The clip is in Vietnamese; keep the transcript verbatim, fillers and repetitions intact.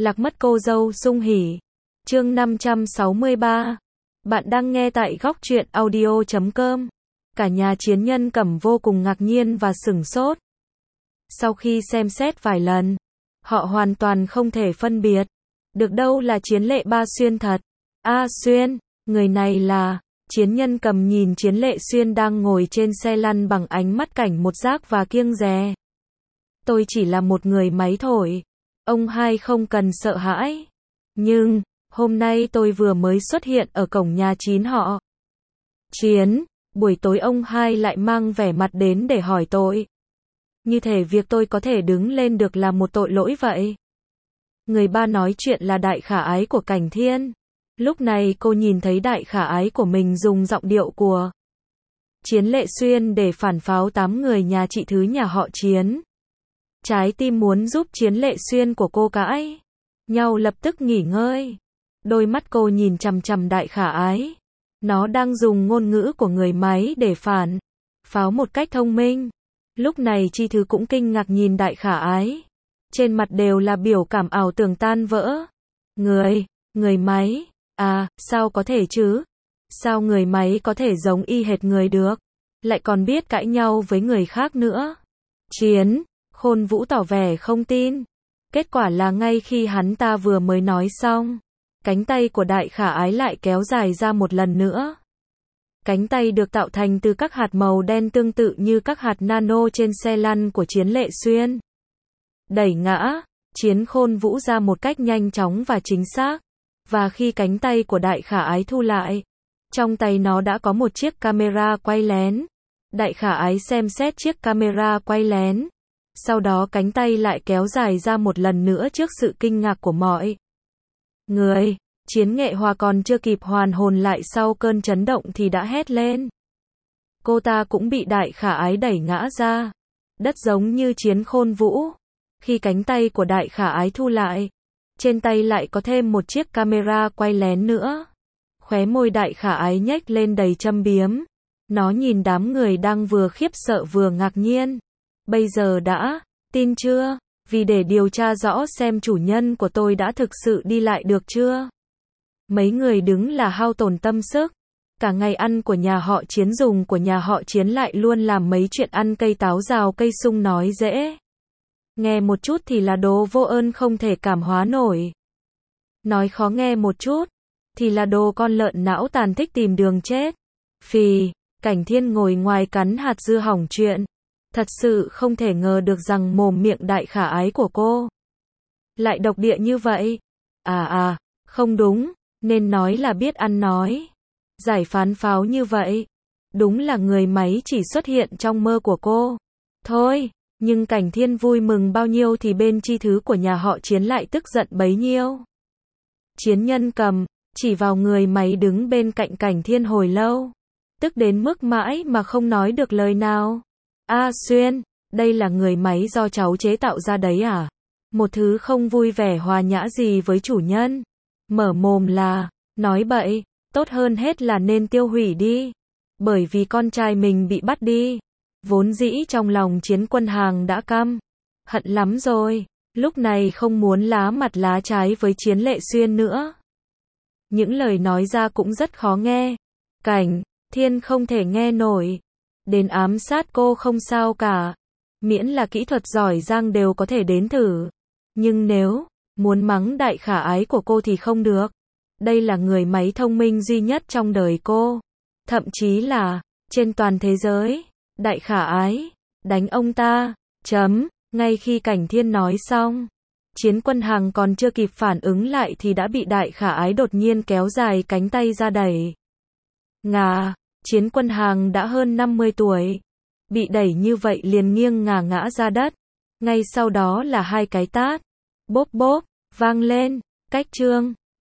Lạc mất cô dâu sung hỉ. Chương năm trăm sáu mươi ba. Bạn đang nghe tại góc truyện audio chấm com. Cả nhà Chiến Nhân Cẩm vô cùng ngạc nhiên và sửng sốt. Sau khi xem xét vài lần, họ hoàn toàn không thể phân biệt được đâu là Chiến Lệ Ba Xuyên thật. A Xuyên, người này là... Chiến Nhân Cẩm nhìn Chiến Lệ Xuyên đang ngồi trên xe lăn bằng ánh mắt cảnh một giác và kiêng dè. Tôi chỉ là một người máy thổi. Ông hai không cần sợ hãi. Nhưng, hôm nay tôi vừa mới xuất hiện ở cổng nhà Chín họ. Chiến, buổi tối ông hai lại mang vẻ mặt đến để hỏi tội. Như thể việc tôi có thể đứng lên được là một tội lỗi vậy. Người ba nói chuyện là đại khả ái của Cảnh Thiên. Lúc này cô nhìn thấy đại khả ái của mình dùng giọng điệu của Chiến Lệ Xuyên để phản pháo tám người nhà chị thứ nhà họ Chiến. Trái tim muốn giúp Chiến Lệ Xuyên của cô cãi nhau lập tức nghỉ ngơi. Đôi mắt cô nhìn chằm chằm đại khả ái. Nó đang dùng ngôn ngữ của người máy để phản pháo một cách thông minh. Lúc này Chi Thứ cũng kinh ngạc nhìn đại khả ái. Trên mặt đều là biểu cảm ảo tưởng tan vỡ. Người, người máy, à, sao có thể chứ? Sao người máy có thể giống y hệt người được? Lại còn biết cãi nhau với người khác nữa. Chiến, Khôn Vũ tỏ vẻ không tin. Kết quả là ngay khi hắn ta vừa mới nói xong, cánh tay của đại khả ái lại kéo dài ra một lần nữa. Cánh tay được tạo thành từ các hạt màu đen tương tự như các hạt nano trên xe lăn của Chiến Lệ Xuyên. Đẩy ngã, Chiến Khôn Vũ ra một cách nhanh chóng và chính xác. Và khi cánh tay của đại khả ái thu lại, trong tay nó đã có một chiếc camera quay lén. Đại khả ái xem xét chiếc camera quay lén. Sau đó cánh tay lại kéo dài ra một lần nữa trước sự kinh ngạc của mọi người. Chiến Nghệ Hòa còn chưa kịp hoàn hồn lại sau cơn chấn động thì đã hét lên. Cô ta cũng bị đại khả ái đẩy ngã ra đất giống như Chiến Khôn Vũ. Khi cánh tay của đại khả ái thu lại, trên tay lại có thêm một chiếc camera quay lén nữa. Khóe môi đại khả ái nhếch lên đầy châm biếm. Nó nhìn đám người đang vừa khiếp sợ vừa ngạc nhiên. Bây giờ đã tin chưa? Vì để điều tra rõ xem chủ nhân của tôi đã thực sự đi lại được chưa? Mấy người đứng là hao tổn tâm sức. Cả ngày ăn của nhà họ Chiến dùng của nhà họ Chiến lại luôn làm mấy chuyện ăn cây táo rào cây sung nói dễ. Nghe một chút thì là đồ vô ơn không thể cảm hóa nổi. Nói khó nghe một chút, thì là đồ con lợn não tàn thích tìm đường chết. Phì, Cảnh Thiên ngồi ngoài cắn hạt dưa hỏng chuyện. Thật sự không thể ngờ được rằng mồm miệng đại khả ái của cô lại độc địa như vậy. À à, không đúng, nên nói là biết ăn nói. Giải phán pháo như vậy. Đúng là người máy chỉ xuất hiện trong mơ của cô. Thôi, nhưng Cảnh Thiên vui mừng bao nhiêu thì bên Chi Thứ của nhà họ Chiến lại tức giận bấy nhiêu. Chiến Nhân Cẩm chỉ vào người máy đứng bên cạnh Cảnh Thiên hồi lâu. Tức đến mức mãi mà không nói được lời nào. A Xuyên, đây là người máy do cháu chế tạo ra đấy à? Một thứ không vui vẻ hòa nhã gì với chủ nhân. Mở mồm là, nói bậy, tốt hơn hết là nên tiêu hủy đi. Bởi vì con trai mình bị bắt đi. Vốn dĩ trong lòng Chiến Quân Hàng đã căm hận lắm rồi. Lúc này không muốn lá mặt lá trái với Chiến Lệ Xuyên nữa. Những lời nói ra cũng rất khó nghe. Cảnh Thiên không thể nghe nổi. Đến ám sát cô không sao cả. Miễn là kỹ thuật giỏi giang đều có thể đến thử. Nhưng nếu muốn mắng đại khả ái của cô thì không được. Đây là người máy thông minh duy nhất trong đời cô. Thậm chí là trên toàn thế giới. Đại khả ái, đánh ông ta, chấm. Ngay khi Cảnh Thiên nói xong, Chiến Quân Hàng còn chưa kịp phản ứng lại thì đã bị đại khả ái đột nhiên kéo dài cánh tay ra đẩy ngã. Chiến Quân Hàng đã hơn năm mươi tuổi. Bị đẩy như vậy liền nghiêng ngả ngã ra đất. Ngay sau đó là hai cái tát. Bốp bốp, vang lên. Cách chương.